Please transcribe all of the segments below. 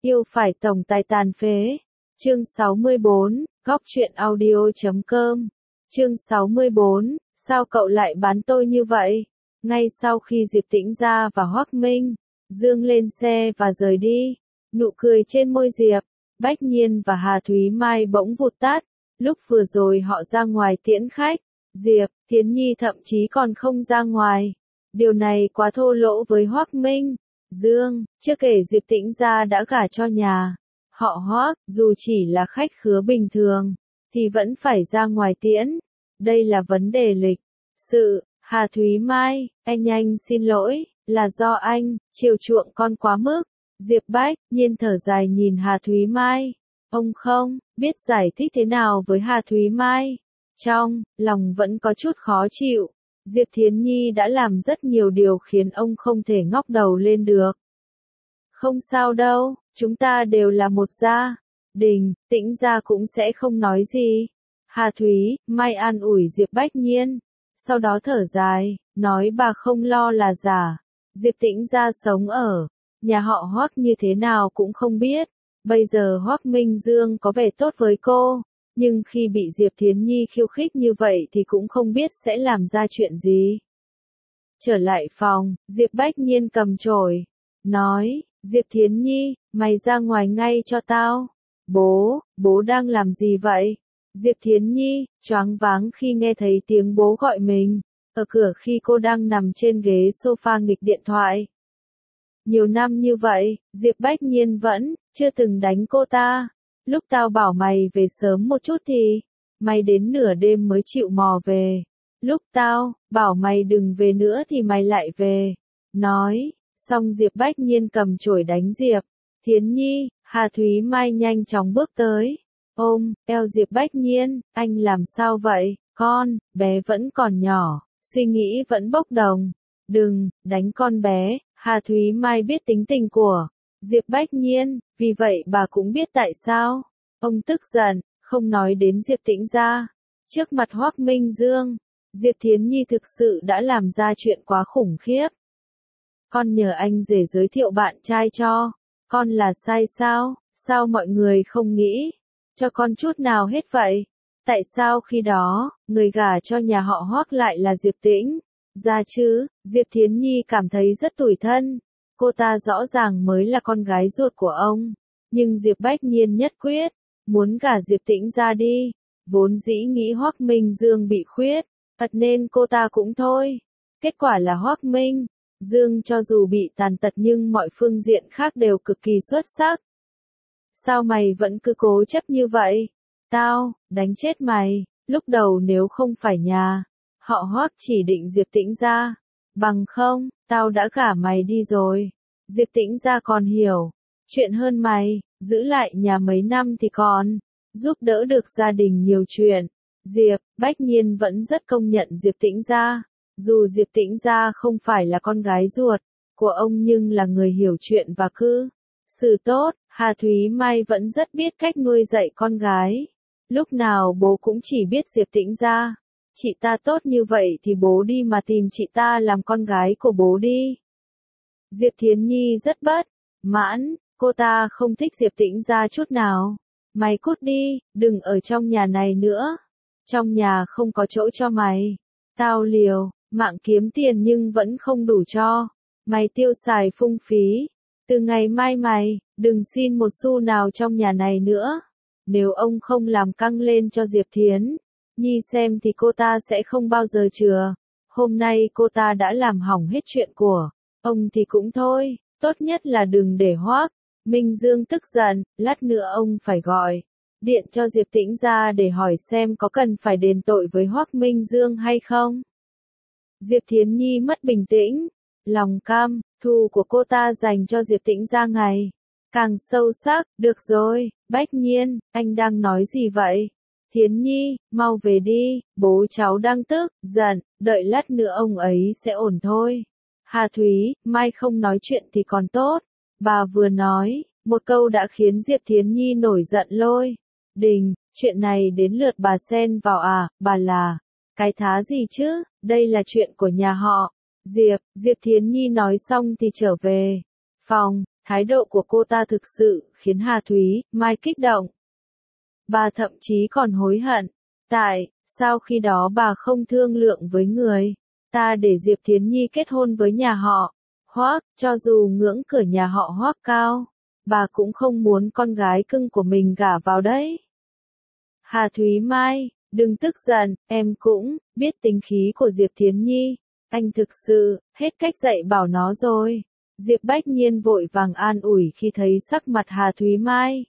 Yêu phải tổng tài tàn phế. Chương 64, góc truyện audio.com. Chương 64, sao cậu lại bán tôi như vậy? Ngay sau khi Diệp Tĩnh Gia và Hoắc Minh Dương lên xe và rời đi, nụ cười trên môi Diệp Bách Nhiên và Hà Thúy Mai bỗng vụt tắt. Lúc vừa rồi họ ra ngoài tiễn khách, Diệp Thiến Nhi thậm chí còn không ra ngoài. Điều này quá thô lỗ với Hoắc Minh Dương. Chưa kể Diệp Tĩnh Gia đã gả cho nhà họ Hoắc, dù chỉ là khách khứa bình thường thì vẫn phải ra ngoài tiễn. Đây là vấn đề lịch sự. Hà Thúy Mai, anh xin lỗi, là do anh chiều chuộng con quá mức. Diệp Bách Nhiên thở dài nhìn Hà Thúy Mai. Ông không biết giải thích thế nào với Hà Thúy Mai. Trong lòng vẫn có chút khó chịu. Diệp Thiến Nhi đã làm rất nhiều điều khiến ông không thể ngóc đầu lên được. Không sao đâu, chúng ta đều là một gia đình, Tĩnh Gia cũng sẽ không nói gì. Hà Thúy Mai an ủi Diệp Bách Nhiên. Sau đó thở dài, nói bà không lo là giả. Diệp Tĩnh Gia sống ở nhà họ Hoắc như thế nào cũng không biết. Bây giờ Hoắc Minh Dương có vẻ tốt với cô, nhưng khi bị Diệp Thiến Nhi khiêu khích như vậy thì cũng không biết sẽ làm ra chuyện gì. Trở lại phòng, Diệp Bách Nhiên cầm chổi, nói, Diệp Thiến Nhi, mày ra ngoài ngay cho tao. Bố đang làm gì vậy? Diệp Thiến Nhi, choáng váng khi nghe thấy tiếng bố gọi mình, ở cửa khi cô đang nằm trên ghế sofa nghịch điện thoại. Nhiều năm như vậy, Diệp Bách Nhiên vẫn chưa từng đánh cô ta. Lúc tao bảo mày về sớm một chút thì mày đến nửa đêm mới chịu mò về. Lúc tao bảo mày đừng về nữa thì mày lại về. Nói xong Diệp Bách Nhiên cầm chổi đánh Diệp Thiến Nhi. Hà Thúy Mai nhanh chóng bước tới, ôm eo Diệp Bách Nhiên. Anh làm sao vậy? Con bé vẫn còn nhỏ, suy nghĩ vẫn bốc đồng. Đừng đánh con bé. Hà Thúy Mai biết tính tình của Diệp Bách Nhiên, vì vậy bà cũng biết tại sao ông tức giận, không nói đến Diệp Tĩnh Gia. Trước mặt Hoắc Minh Dương, Diệp Thiến Nhi thực sự đã làm ra chuyện quá khủng khiếp. Con nhờ anh rể giới thiệu bạn trai cho con là sai sao? Sao mọi người không nghĩ cho con chút nào hết vậy? Tại sao khi đó, người gả cho nhà họ Hoắc lại là Diệp Tĩnh Gia chứ? Diệp Thiến Nhi cảm thấy rất tủi thân. Cô ta rõ ràng mới là con gái ruột của ông, nhưng Diệp Bách Nhiên nhất quyết muốn gả Diệp Tĩnh Gia đi. Vốn dĩ nghĩ Hoắc Minh Dương bị khuyết tật nên cô ta cũng thôi. Kết quả là Hoắc Minh Dương cho dù bị tàn tật nhưng mọi phương diện khác đều cực kỳ xuất sắc. Sao mày vẫn cứ cố chấp như vậy? Tao đánh chết mày. Lúc đầu nếu không phải nhà họ Hoắc chỉ định Diệp Tĩnh Gia, bằng không, tao đã gả mày đi rồi. Diệp Tĩnh Gia còn hiểu chuyện hơn mày, giữ lại nhà mấy năm thì còn giúp đỡ được gia đình nhiều chuyện. Diệp Bách Nhiên vẫn rất công nhận Diệp Tĩnh Gia. Dù Diệp Tĩnh Gia không phải là con gái ruột của ông nhưng là người hiểu chuyện và cư xử tốt. Hà Thúy Mai vẫn rất biết cách nuôi dạy con gái. Lúc nào bố cũng chỉ biết Diệp Tĩnh Gia. Chị ta tốt như vậy thì bố đi mà tìm chị ta làm con gái của bố đi. Diệp Thiến Nhi rất bất mãn, cô ta không thích Diệp Tĩnh Gia chút nào. Mày cút đi, đừng ở trong nhà này nữa. Trong nhà không có chỗ cho mày. Tao liều mạng kiếm tiền nhưng vẫn không đủ cho mày tiêu xài phung phí. Từ ngày mai mày đừng xin một xu nào trong nhà này nữa. Nếu ông không làm căng lên cho Diệp Thiến Nhi xem thì cô ta sẽ không bao giờ chừa. Hôm nay cô ta đã làm hỏng hết chuyện của ông thì cũng thôi, tốt nhất là đừng để Hoắc Minh Dương tức giận. Lát nữa ông phải gọi điện cho Diệp Tĩnh Gia để hỏi xem có cần phải đền tội với Hoắc Minh Dương hay không. Diệp Thiến Nhi mất bình tĩnh, lòng cam thù của cô ta dành cho Diệp Tĩnh Gia ngày càng sâu sắc. Được rồi, Bách Nhiên, anh đang nói gì vậy? Thiến Nhi, mau về đi, bố cháu đang tức giận, đợi lát nữa ông ấy sẽ ổn thôi. Hà Thúy Mai không nói chuyện thì còn tốt. Bà vừa nói một câu đã khiến Diệp Thiến Nhi nổi giận lôi đình. Chuyện này đến lượt bà xen vào à? Bà là cái thá gì chứ? Đây là chuyện của nhà họ Diệp Thiến Nhi nói xong thì trở về phòng. Thái độ của cô ta thực sự khiến Hà Thúy Mai kích động. Bà thậm chí còn hối hận. Tại sao khi đó bà không thương lượng với người ta để Diệp Thiến Nhi kết hôn với nhà họ Hoác, cho dù ngưỡng cửa nhà họ Hoác cao, bà cũng không muốn con gái cưng của mình gả vào đấy. Hà Thúy Mai, đừng tức giận, em cũng biết tính khí của Diệp Thiến Nhi, anh thực sự hết cách dạy bảo nó rồi. Diệp Bách Nhiên vội vàng an ủi khi thấy sắc mặt Hà Thúy Mai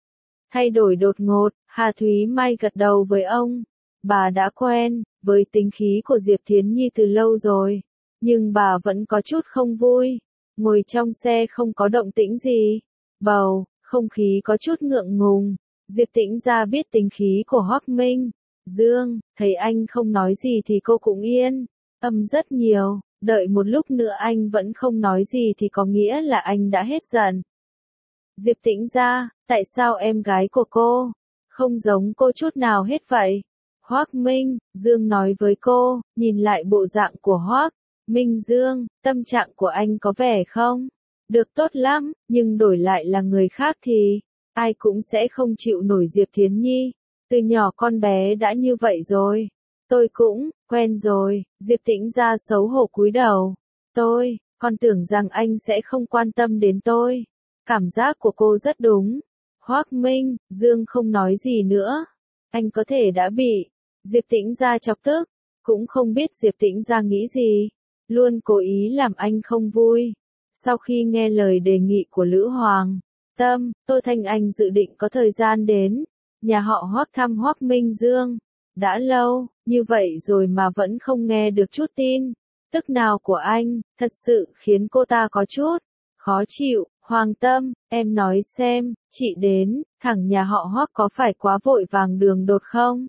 thay đổi đột ngột. Hà Thúy Mai gật đầu với ông. Bà đã quen với tính khí của Diệp Thiến Nhi từ lâu rồi, nhưng bà vẫn có chút không vui. Ngồi trong xe không có động tĩnh gì, bầu không khí có chút ngượng ngùng. Diệp Tĩnh Gia biết tính khí của Hoắc Minh Dương, thấy anh không nói gì thì cô cũng yên tâm rất nhiều. Đợi một lúc nữa anh vẫn không nói gì thì có nghĩa là anh đã hết giận. Diệp Tĩnh Gia, tại sao em gái của cô không giống cô chút nào hết vậy? Hoắc Minh Dương nói với cô, nhìn lại bộ dạng của Hoắc Minh Dương, tâm trạng của anh có vẻ không được tốt lắm, nhưng đổi lại là người khác thì ai cũng sẽ không chịu nổi Diệp Thiến Nhi. Từ nhỏ con bé đã như vậy rồi. Tôi cũng quen rồi. Diệp Tĩnh Gia xấu hổ cúi đầu. Tôi còn tưởng rằng anh sẽ không quan tâm đến tôi. Cảm giác của cô rất đúng. Hoắc Minh Dương không nói gì nữa. Anh có thể đã bị Diệp Tĩnh Gia chọc tức, cũng không biết Diệp Tĩnh Gia nghĩ gì, luôn cố ý làm anh không vui. Sau khi nghe lời đề nghị của Lữ Hoàng Tâm, Tô Thanh Anh dự định có thời gian đến nhà họ Hoắc thăm Hoắc Minh Dương. Đã lâu như vậy rồi mà vẫn không nghe được chút tin tức nào của anh, thật sự khiến cô ta có chút khó chịu. Hoàng Tâm, em nói xem, chị đến thẳng nhà họ Hoắc có phải quá vội vàng đường đột không?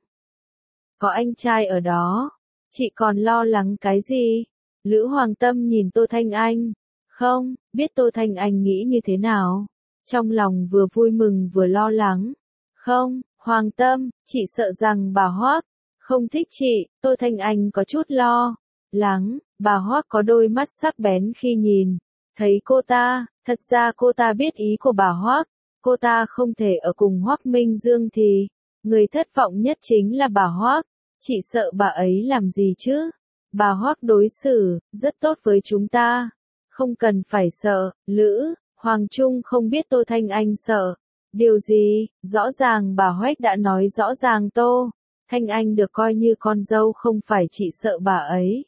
Có anh trai ở đó, chị còn lo lắng cái gì? Lữ Hoàng Tâm nhìn Tô Thanh Anh. Không biết Tô Thanh Anh nghĩ như thế nào, trong lòng vừa vui mừng vừa lo lắng. Không, Hoàng Tâm, chị sợ rằng bà Hoắc không thích chị. Tô Thanh Anh có chút lo lắng. Bà Hoắc có đôi mắt sắc bén khi nhìn thấy cô ta. Thật ra cô ta biết ý của bà Hoắc. Cô ta không thể ở cùng Hoắc Minh Dương thì người thất vọng nhất chính là bà Hoắc. Chị sợ bà ấy làm gì chứ? Bà Hoắc đối xử rất tốt với chúng ta, không cần phải sợ. Lữ Hoàng Trung không biết Tô Thanh Anh sợ điều gì. Rõ ràng bà Hoắc đã nói rõ ràng Tô Thanh Anh được coi như con dâu, không phải chị sợ bà ấy,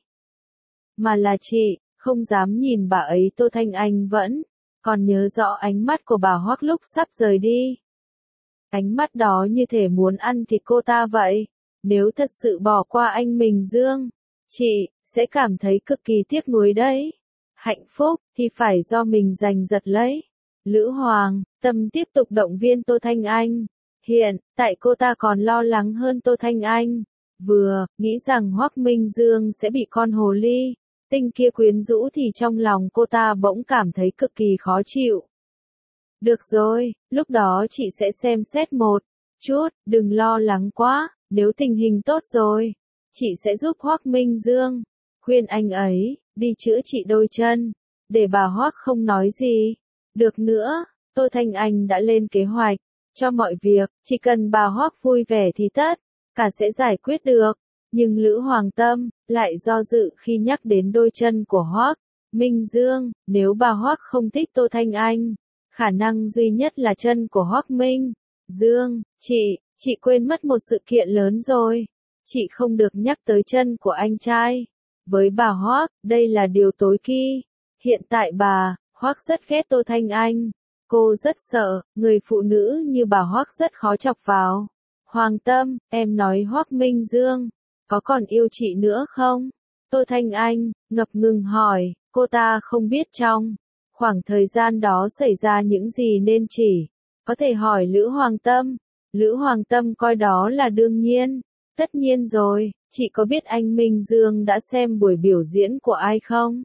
mà là chị không dám nhìn bà ấy. Tô Thanh Anh vẫn còn nhớ rõ ánh mắt của bà Hoắc lúc sắp rời đi. Ánh mắt đó như thể muốn ăn thịt cô ta vậy. Nếu thật sự bỏ qua anh Minh Dương, chị sẽ cảm thấy cực kỳ tiếc nuối đấy. Hạnh phúc thì phải do mình giành giật lấy. Lữ Hoàng Tâm tiếp tục động viên Tô Thanh Anh. Hiện tại cô ta còn lo lắng hơn Tô Thanh Anh. Vừa nghĩ rằng Hoắc Minh Dương sẽ bị con hồ ly tinh kia quyến rũ thì trong lòng cô ta bỗng cảm thấy cực kỳ khó chịu. Được rồi, lúc đó chị sẽ xem xét một chút, đừng lo lắng quá. Nếu tình hình tốt rồi, chị sẽ giúp Hoắc Minh Dương khuyên anh ấy đi chữa trị đôi chân, để bà Hoắc không nói gì. Được nữa, Tô Thanh Anh đã lên kế hoạch cho mọi việc, chỉ cần bà Hoắc vui vẻ thì tất cả sẽ giải quyết được. Nhưng Lữ Hoàng Tâm lại do dự khi nhắc đến đôi chân của Hoắc Minh Dương. Nếu bà Hoắc không thích Tô Thanh Anh, khả năng duy nhất là chân của Hoắc Minh Dương. Chị quên mất một sự kiện lớn rồi. Chị không được nhắc tới chân của anh trai. Với bà Hoắc, đây là điều tối kỵ. Hiện tại bà Hoắc rất ghét Tô Thanh Anh. Cô rất sợ, người phụ nữ như bà Hoắc rất khó chọc vào. Hoàng Tâm, em nói Hoắc Minh Dương có còn yêu chị nữa không? Tô Thanh Anh ngập ngừng hỏi. Cô ta không biết trong khoảng thời gian đó xảy ra những gì nên chỉ có thể hỏi Lữ Hoàng Tâm. Lữ Hoàng Tâm coi đó là đương nhiên. Tất nhiên rồi, chị có biết anh Minh Dương đã xem buổi biểu diễn của ai không?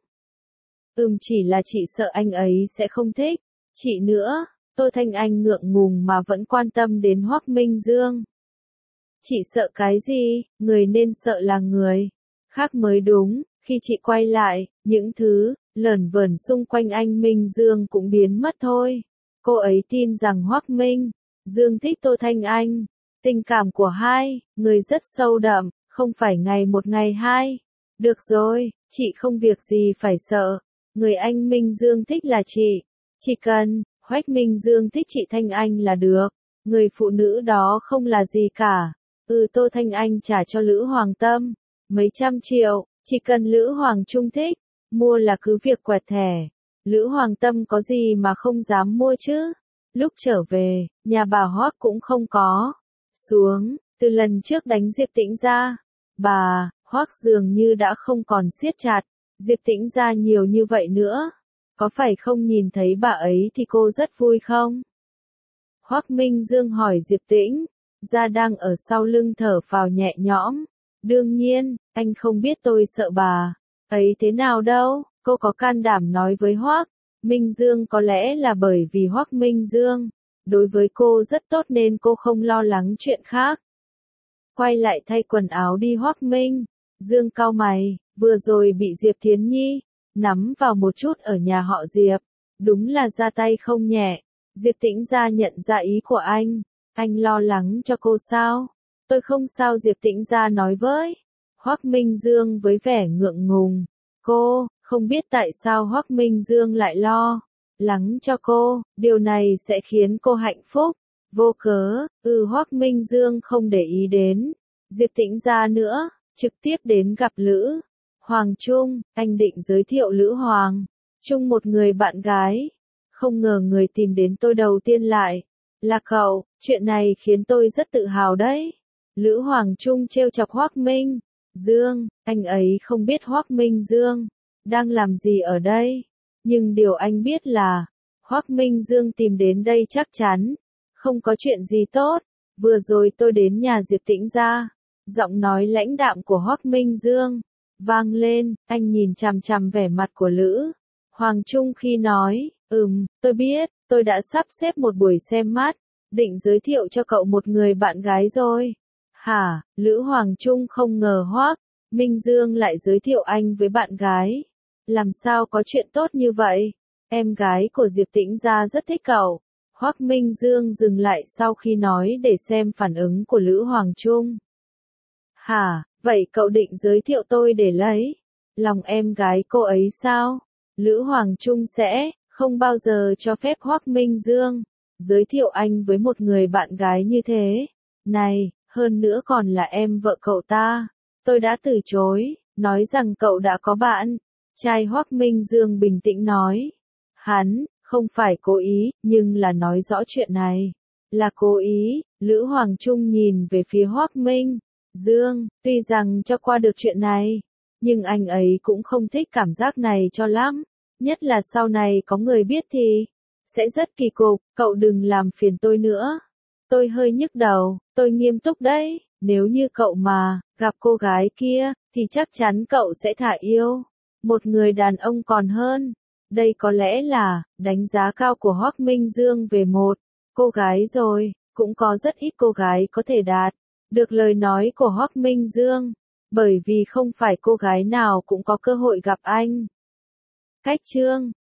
Chỉ là chị sợ anh ấy sẽ không thích chị nữa. Tô Thanh Anh ngượng ngùng mà vẫn quan tâm đến Hoắc Minh Dương. Chị sợ cái gì? Người nên sợ là người khác mới đúng. Khi chị quay lại, những thứ lởn vởn xung quanh anh Minh Dương cũng biến mất thôi. Cô ấy tin rằng Hoắc Minh Dương thích Tô Thanh Anh. Tình cảm của hai người rất sâu đậm, không phải ngày một ngày hai. Được rồi, chị không việc gì phải sợ. Người anh Minh Dương thích là chị. Chỉ cần Hoắc Minh Dương thích chị Thanh Anh là được. Người phụ nữ đó không là gì cả. Tô Thanh Anh trả cho Lữ Hoàng Tâm mấy trăm triệu, chỉ cần Lữ Hoàng Trung thích, mua là cứ việc quẹt thẻ. Lữ Hoàng Tâm có gì mà không dám mua chứ? Lúc trở về, nhà bà Hoắc cũng không có xuống, từ lần trước đánh Diệp Tĩnh ra, bà Hoắc dường như đã không còn siết chặt Diệp Tĩnh ra nhiều như vậy nữa. Có phải không nhìn thấy bà ấy thì cô rất vui không? Hoắc Minh Dương hỏi Diệp Tĩnh, ra đang ở sau lưng thở phào nhẹ nhõm. Đương nhiên, anh không biết tôi sợ bà ấy thế nào đâu. Cô có can đảm nói với Hoắc Minh Dương, có lẽ là bởi vì Hoắc Minh Dương đối với cô rất tốt nên cô không lo lắng chuyện khác. Quay lại thay quần áo đi. Hoắc Minh Dương cau mày, vừa rồi bị Diệp Thiến Nhi nắm vào một chút ở nhà họ Diệp, đúng là ra tay không nhẹ. Diệp Tĩnh ra nhận ra ý của anh lo lắng cho cô sao? Tôi không sao, Diệp Tĩnh ra nói với Hoắc Minh Dương với vẻ ngượng ngùng. Cô không biết tại sao Hoắc Minh Dương lại lo lắng cho cô, điều này sẽ khiến cô hạnh phúc vô cớ. Hoắc Minh Dương không để ý đến Diệp Tĩnh ra nữa, trực tiếp đến gặp Lữ Hoàng Trung. Anh định giới thiệu Lữ Hoàng Trung một người bạn gái, không ngờ người tìm đến tôi đầu tiên lại là cậu. Chuyện này khiến tôi rất tự hào đấy. Lữ Hoàng Trung trêu chọc Hoắc Minh Dương, anh ấy không biết Hoắc Minh Dương đang làm gì ở đây, nhưng điều anh biết là Hoắc Minh Dương tìm đến đây chắc chắn không có chuyện gì tốt. Vừa rồi tôi đến nhà Diệp Tĩnh ra, giọng nói lãnh đạm của Hoắc Minh Dương vang lên. Anh nhìn chằm chằm vẻ mặt của Lữ Hoàng Trung khi nói, tôi biết, tôi đã sắp xếp một buổi xem mắt, định giới thiệu cho cậu một người bạn gái rồi. Hả? Lữ Hoàng Trung không ngờ Hoắc Minh Dương lại giới thiệu anh với bạn gái. Làm sao có chuyện tốt như vậy? Em gái của Diệp Tĩnh ra rất thích cậu. Hoắc Minh Dương dừng lại sau khi nói để xem phản ứng của Lữ Hoàng Trung. Hả? Vậy cậu định giới thiệu tôi để lấy lòng em gái cô ấy sao? Lữ Hoàng Trung sẽ không bao giờ cho phép Hoắc Minh Dương giới thiệu anh với một người bạn gái như thế này, hơn nữa còn là em vợ cậu ta. Tôi đã từ chối, nói rằng cậu đã có bạn trai. Hoắc Minh Dương bình tĩnh nói, hắn không phải cố ý, nhưng là nói rõ chuyện này là cố ý. Lữ Hoàng Trung nhìn về phía Hoắc Minh Dương, tuy rằng cho qua được chuyện này, nhưng anh ấy cũng không thích cảm giác này cho lắm, nhất là sau này có người biết thì sẽ rất kỳ cục. Cậu đừng làm phiền tôi nữa. Tôi hơi nhức đầu, tôi nghiêm túc đấy. Nếu như cậu mà gặp cô gái kia, thì chắc chắn cậu sẽ thả yêu một người đàn ông còn hơn. Đây có lẽ là đánh giá cao của Hoắc Minh Dương về một cô gái rồi, cũng có rất ít cô gái có thể đạt được lời nói của Hoắc Minh Dương, bởi vì không phải cô gái nào cũng có cơ hội gặp anh. Cách chương